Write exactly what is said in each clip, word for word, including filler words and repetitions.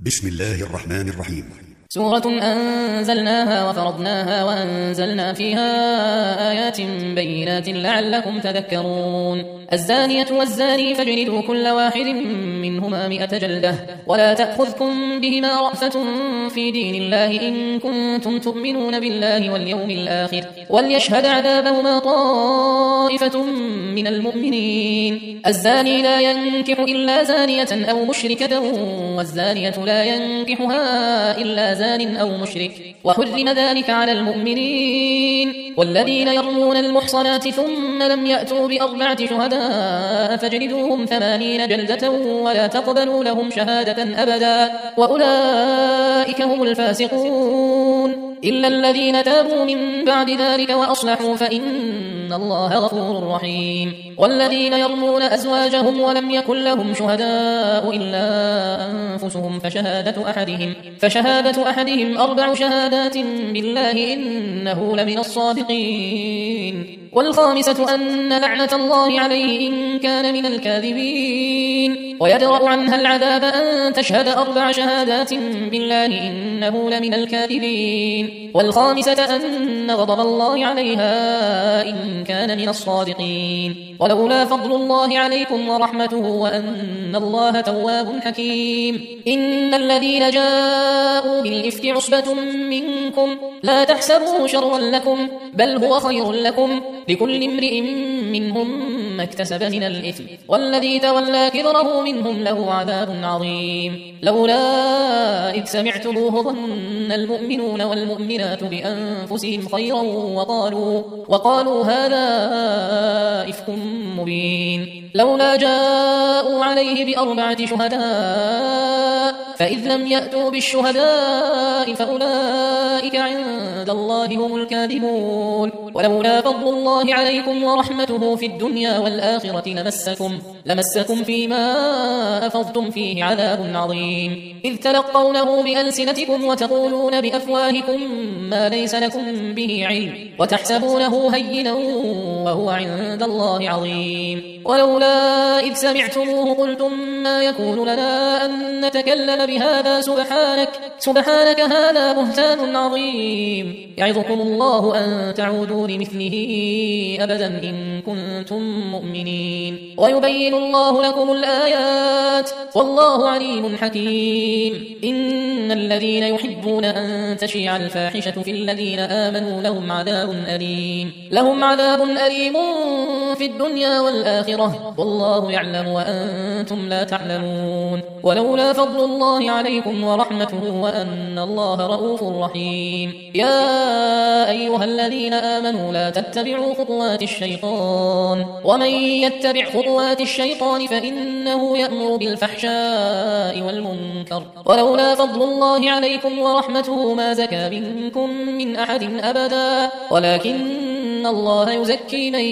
بسم الله الرحمن الرحيم. سورة أنزلناها وفرضناها وأنزلنا فيها آيات بينات لعلكم تذكرون. الزانية والزاني فاجلدوا كل واحد منهما مئة جلدة ولا تأخذكم بهما رأفة في دين الله إن كنتم تؤمنون بالله واليوم الآخر وليشهد عذابهما طائفة من المؤمنين. الزاني لا ينكح إلا زانية أو مشركة والزانية لا ينكحها إلا زان أو مشرك وحرم ذلك على المؤمنين. والذين يرمون المحصنات ثم لم يأتوا بأربعة شهداء فاجلدوهم ثمانين جلدة ولا تقبلوا لهم شهادة أبدا وأولئك هم الفاسقون إلا الذين تابوا من بعد ذلك وأصلحوا فإن الله غفور رحيم. والذين يرمون أزواجهم ولم يكن لهم شهداء إلا أنفسهم فشهادة أحدهم فشهادة أحدهم أربع شهادات بالله إنه لمن الصادقين. والخامسة أن لعنة الله عليه إن كان من الكاذبين. ويدرأ عنها العذاب أن تشهد أربع شهادات بالله إنه لمن الكاذبين. والخامسة أن غضب الله عليها إن كان من الصادقين. ولولا فضل الله عليكم ورحمته وأن الله تواب حكيم. إن الذين جاءوا بالإفك عصبة منكم لا تحسبوه شرا لكم بل هو خير لكم لكل امرئ منهم ما اكتسب من الإثم والذي تولى كبره منهم له عذاب عظيم. لولا إذ سمعتموه ظن المؤمنون والمؤمنات بأنفسهم خيرا وقالوا, وقالوا هذا إفك مبين. لولا جاءوا عليه بأربعة شهداء فإذ لم يأتوا بالشهداء فأولئك عند الله هم الكاذبون. ولولا فضل الله عليكم ورحمته في الدنيا والآخرة لمسكم, لمسكم فيما أفضتم فيه عذاب عظيم إذ تلقونه بألسنتكم وتقولون بأفواهكم ما ليس لكم به علم وتحسبونه هينا وهو عند الله عظيم. ولولا إذ سمعتموه قلتم ما يكون لنا أن نتكلم بهذا سبحانك, سبحانك هذا بهتان عظيم. يعظكم الله أن تعودوا لمثله أبدا إن كنتم مؤمنين. ويبين الله لكم الآيات والله عليم حكيم. إن الذين يحبون أن تشيع الفاحشة في الذين آمنوا لهم عذاب أليم لهم عذاب أليم في الدنيا والآخرة والله يعلم وأنتم لا تعلمون. ولولا فضل الله عليكم ورحمته وأن الله رؤوف رحيم. يا أيها الذين آمنوا لا تتبعوا خطوات الشيطان ومن يتبع خطوات الشيطان فإنه يأمر بالفحشاء والمنكر. ولولا فضل الله عليكم ورحمته ما زكى منكم من أحد أبدا ولكن الله يزكي من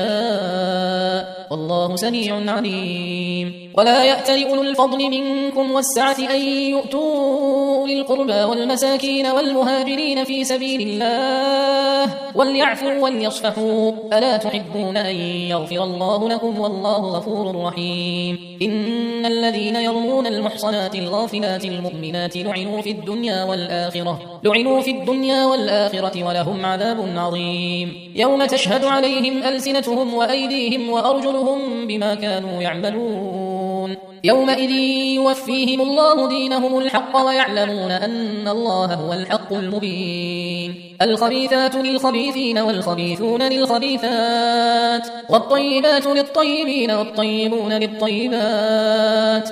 يشاء والله سميع عليم. ولا يأتل أولو الفضل منكم والسعة أن يؤتوا أولي القربى والمساكين والمهاجرين في سبيل الله وليعفوا وليصفحوا ألا تحبون أن يغفر الله لكم والله غفور رحيم. إن الذين يرمون المحصنات الغافلات المؤمنات لعنوا في الدنيا والآخرة لعنوا في الدنيا والآخرة ولهم عذاب عظيم يوم تشهد عليهم ألسنتهم وأيديهم وأرجلهم بما كانوا يعملون. يومئذ يوفيهم الله دينهم الحق ويعلمون أن الله هو الحق المبين. الخبيثات للخبيثين والخبيثون للخبيثات والطيبات للطيبين والطيبون للطيبات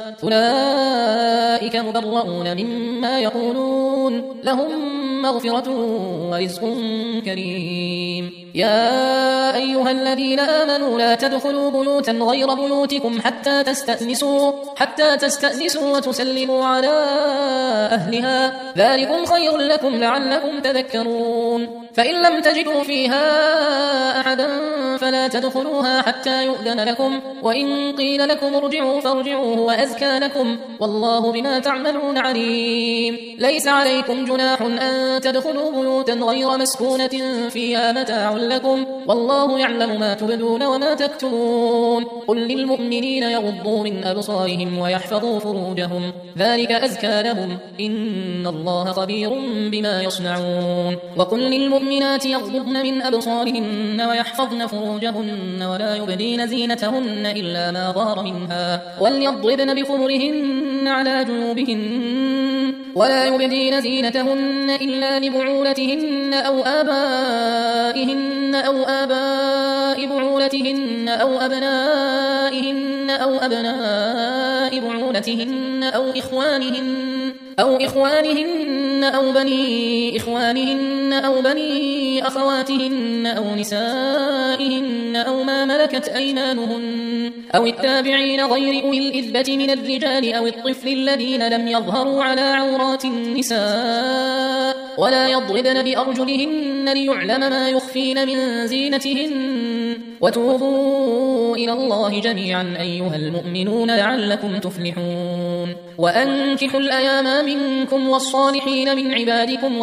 أولئك مبرؤون مما يقولون لهم مغفرة ورزق كريم. يا أيها الذين آمنوا لا تدخلوا بيوتا غير بيوتكم حتى تستأنسوا حتى تستأنسوا وتسلموا على أهلها ذلكم خير لكم لعلكم تذكرون. فإن لم تجدوا فيها أحدا فلا تدخلوها حتى يؤذن لكم، وإن قيل لكم ارجعوا فارجعوا هو أزكى لكم، والله بما تعملون عليم. ليس عليكم جناح أن تدخلوا بيوتا غير مسكونة فيها متاع لكم، والله يعلم ما تبدون وما تكتمون. قل للمؤمنين يغضوا من أبصارهم ويحفظوا فروجهم ذلك أزكى لهم، إن الله خبير بما يصنعون. وقل للمؤمنات يغضضن من أبصارهن ويحفظن فروجهن ولا يبدين زينتهن إلا ما ظهر منها، وليضربن بخمرهن على جنوبهن ولا يبدين زينتهن إلا لبعولتهن أو آبائهن أو آباء بعولتهن أو أبنائهن أو أبناء بعولتهن أو إخوانهن أو إخوانهن أو بني إخوانهن أو بني أخواتهن أو نسائهن أو ما ملكت أيمانهن أو التابعين غير أولي الإذبة من الرجال أو الطفل الذين لم يظهروا على عورات النساء، ولا يضربن بأرجلهن ليعلم ما يخفين من زينتهن، وتوبوا إلى الله جميعا أيها المؤمنون لعلكم تفلحون. وأنكحوا الأيام منكم والصالحين من عبادكم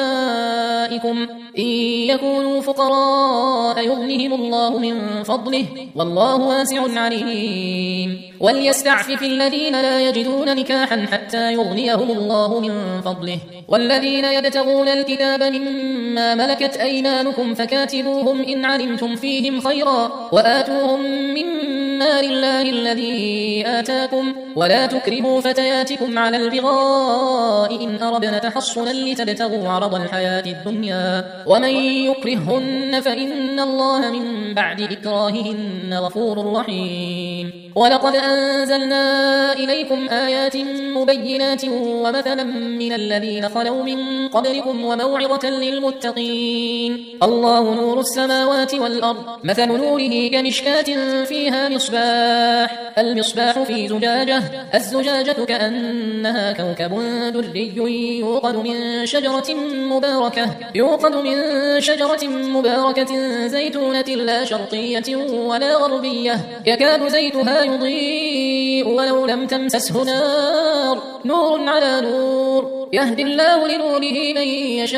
وإمائكم إن يكونوا فقراء يغنهم الله من فضله، والله واسع عليم. وليستعفف الذين لا يجدون نكاحا حتى يغنيهم الله من فضله، والذين يبتغون الكتاب مما ملكت أيمانكم فكاتبوهم إن علمتم فيهم خيرا، وآتوهم من مال الله الذي آتاكم، ولا تكرهوا فتياتكم على البغاء إن أردنا تحصنا لتبتغوا عرض الحياة الدنيا، ومن يكرههن فإن الله من بعد إكراههن غفور رحيم. ولقد أنزلنا إليكم آيات مبينات ومثلا من الذين خلوا من قبلكم وموعظة للمتقين. الله نور السماوات والأرض، مثل نوره كمشكاة فيها مصباح، المصباح في زجاجة، الزجاجة كأنها كوكب دري يوقد من شجرة مباركة يوقد من شجرة مباركة زيتونة لا شرقية ولا غربية، يكاد زيتها يضيء ولو لم تمسسه نار، نور على نور، يهدي الله لنوره من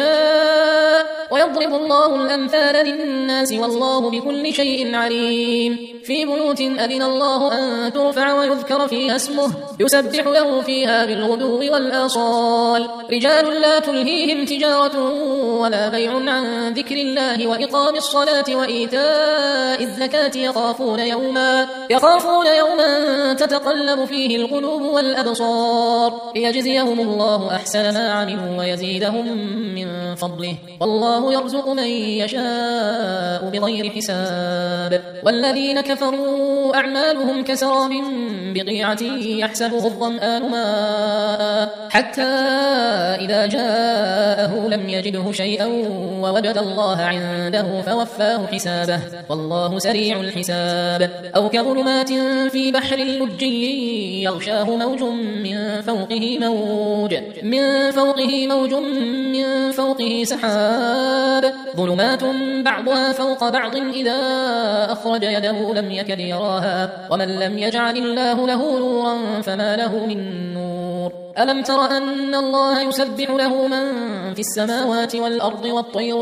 يشاء، ويضرب الله الأمثال للناس والله بكل شيء عليم. في بيوت أذن الله أن ترفع ويذكر فيها اسمه يسبح له فيها بالغدو والآصال، رجال لا تلهيهم تجارة ولا بيع عن ذكر الله وإقام الصلاة وإيتاء الزكاة يخافون يوما يخافون يوما تتقلب فيه القلوب والأبصار، ليجزيهم الله أحسن ما عملوا ويزيدهم من فضله، والله يرزق من يشاء بغير حساب. والذين كفروا أعمالهم كسراب بقيعة يحسبه الظمآن ماء حتى إذا جاءه لم يجده شيئا ووجد الله عنده فوفاه حسابه، والله سريع الحساب. أو كظلمات في بحر لجي يغشاه موج من فوقه موج من فوقه موج من فوقه سحاب، ظلمات بعضها فوق بعض إذا أخرج يده لم يكد يراها، ومن لم يجعل الله له نورا فما له من نور. ألم تر أن الله يسبح له من في السماوات والأرض والطير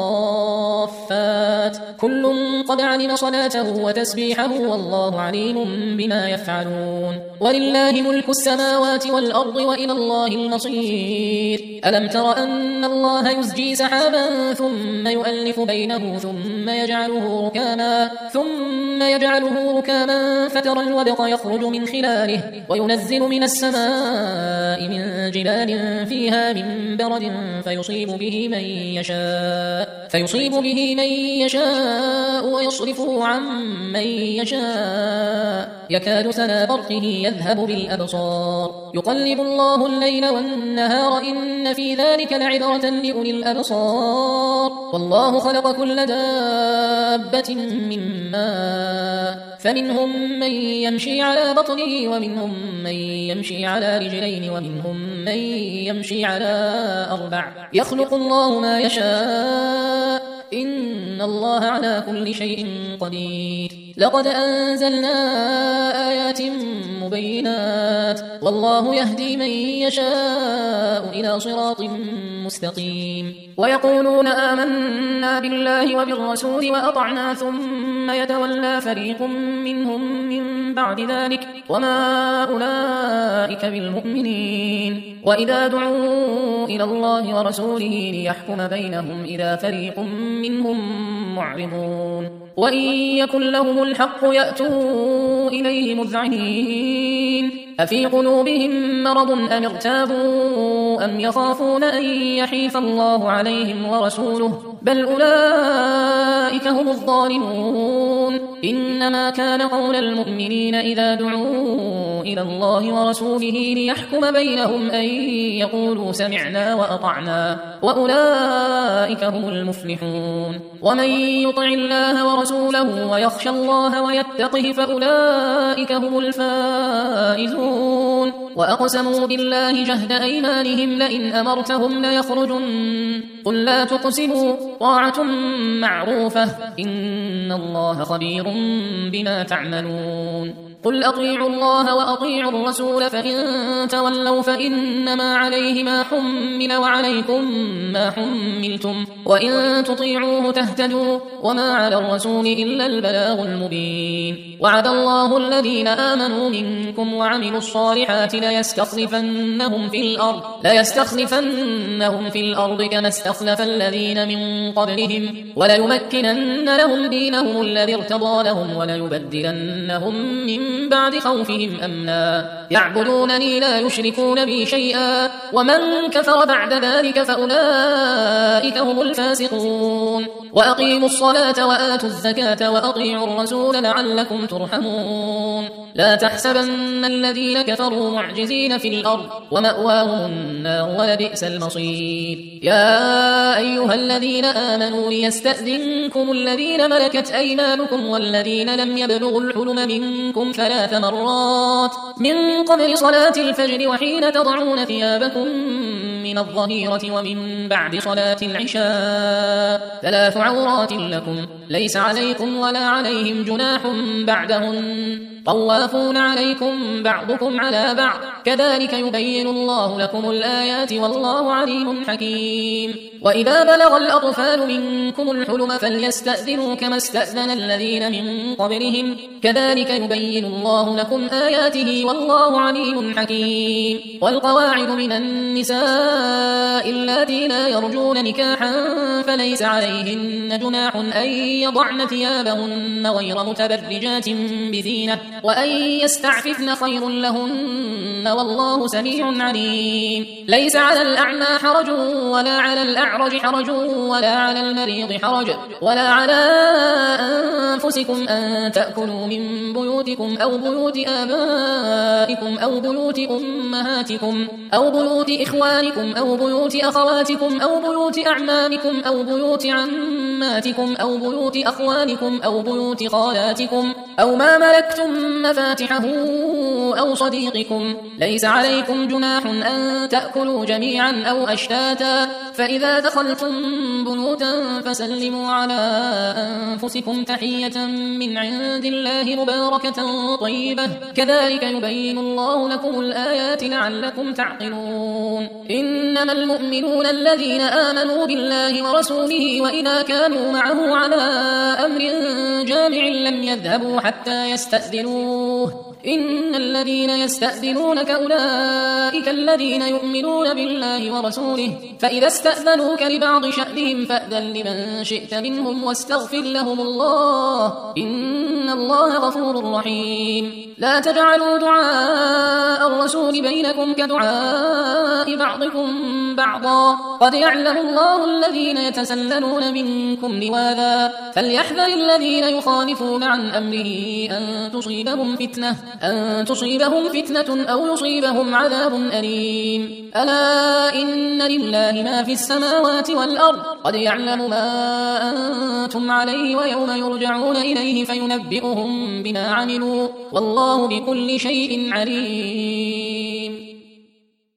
صافات، كل قد علم صلاته وتسبيحه والله عليم بما يفعلون. ولله ملك السماوات والأرض وإلى الله المصير. ألم تر أن الله يزجي سحابا ثم يؤلف بينه ثم يجعله ركاما ثم يجعله ركاما فترى الودق يخرج من خلاله، وينزل من السماء من جبال فيها من برد فيصيب به من يشاء فيصيب به من يشاء ويصرفه عن من يشاء، يكاد سنا برقه يذهب بالأبصار، يقلب الله الليل والنهار إن في ذلك لعبرة لأولي الأبصار، والله خلق كل دابة من ماء فمنهم من يمشي على بطنه ومنهم من يمشي على رجلين ومنهم من يمشي على أربع يخلق الله ما يشاء إن الله على كل شيء قدير لقد أنزلنا آيات مبينات والله يهدي من يشاء إلى صراط مستقيم ويقولون آمنا بالله وبالرسول وأطعنا ثم يتولى فريق منهم من بعد ذلك وما أولئك بالمؤمنين وإذا دعوا إلى الله ورسوله ليحكم بينهم إذا فريق منهم معرضون وإن يكن لهم الحق يأتوا إليه مذعنين أفي قلوبهم مرض أم ارتابوا أم يخافون أن يحيف الله عليهم ورسوله بل أولئك هم الظالمون إنما كان قول المؤمنين إذا دعوا إلى الله ورسوله ليحكم بينهم أن يقولوا سمعنا وأطعنا وأولئك هم المفلحون ومن يطع الله ورسوله ويخشى الله ويتقه فأولئك هم الفائزون وأقسموا بالله جهد أيمانهم لئن أمرتهم ليخرجن قل لا تقسموا طاعة معروفة إن الله خبير بما تعملون قل أطيعوا الله وأطيعوا الرسول فإن تولوا فإنما عليه ما حمل وعليكم ما حملتم وإن تطيعوه تهتدوا وما على الرسول إلا البلاغ المبين وعد الله الذين آمنوا منكم وعملوا الصالحات ليستخلفنهم في الأرض ليستخلفنهم في الأرض كما استخلف الذين من قبلهم وليمكنن لهم دينهم الذي ارتضى لهم وليبدلنهم من بعد خوفهم أمنا يعبدونني لا يشركون بي شيئا ومن كفر بعد ذلك فأولئك هم الفاسقون وأقيموا الصلاة وآتوا الزكاة وأطيعوا الرسول لعلكم ترحمون لا تحسبن الذين كفروا معجزين في الأرض ومأواهم النار ولبئس المصير يا أيها الذين آمنوا ليستأذنكم الذين ملكت أيمانكم والذين لم يبلغوا الحلم منكم ثلاث مرات من قبل صلاة الفجر وحين تضعون ثيابكم من الظهيرة ومن بعد صلاة العشاء ثلاث عورات لكم ليس عليكم ولا عليهم جناح بعدهن طوافون عليكم بعضكم على بعض كذلك يبين الله لكم الآيات والله عليم حكيم وإذا بلغ الأطفال منكم الحلم فليستأذنوا كما استأذن الذين من قبلهم كذلك يبين الله لكم آياته والله عليم حكيم والقواعد من النساء اللاتي لا يرجون نكاحا فليس عليهن جناح أن يضعن ثيابهن غير متبرجات بزينة وأن يستعففن خير لهن والله سميع عليم ليس على الأعمى حرج ولا على الأعرج حرج ولا على المريض حرج ولا على أنفسكم أن تأكلوا من بيوتكم أو بيوت آبائكم أو بيوت أمهاتكم أو بيوت إخوانكم أو بيوت أخواتكم أو بيوت أعمامكم أو بيوت عماتكم أو بيوت أخوانكم أو بيوت خالاتكم أو ما ملكتم مفاتحه أو صديقكم ليس عليكم جناح أن تأكلوا جميعا أو أشتاتا فإذا دخلتم بيوتا فسلموا على أنفسكم تحية من عند الله مباركة طيبة كذلك يبين الله لكم الآيات لعلكم تعقلون إنما المؤمنون الذين آمنوا بالله ورسوله وإذا كانوا معه على أمر جامع لم يذهبوا حتى يستأذنوه إن الذين يستأذنونك أولئك الذين يؤمنون بالله ورسوله فإذا استأذنوك لبعض شأنهم فأذن لمن شئت منهم واستغفر لهم الله إن الله غفور رحيم لا تجعلوا دعاء الرسول بينكم كدعاء بعضكم بعضا قد يعلم الله الذين يتسللون منكم لواذا فليحذر الذين يخالفون عن أمره أن تصيبهم فتنة أن تصيبهم فتنة أو يصيبهم عذاب أليم ألا إن لله ما في السماوات والأرض قد يعلم ما أنتم عليه ويوم يرجعون إليه فينبئهم بما عملوا والله بكل شيء عليم.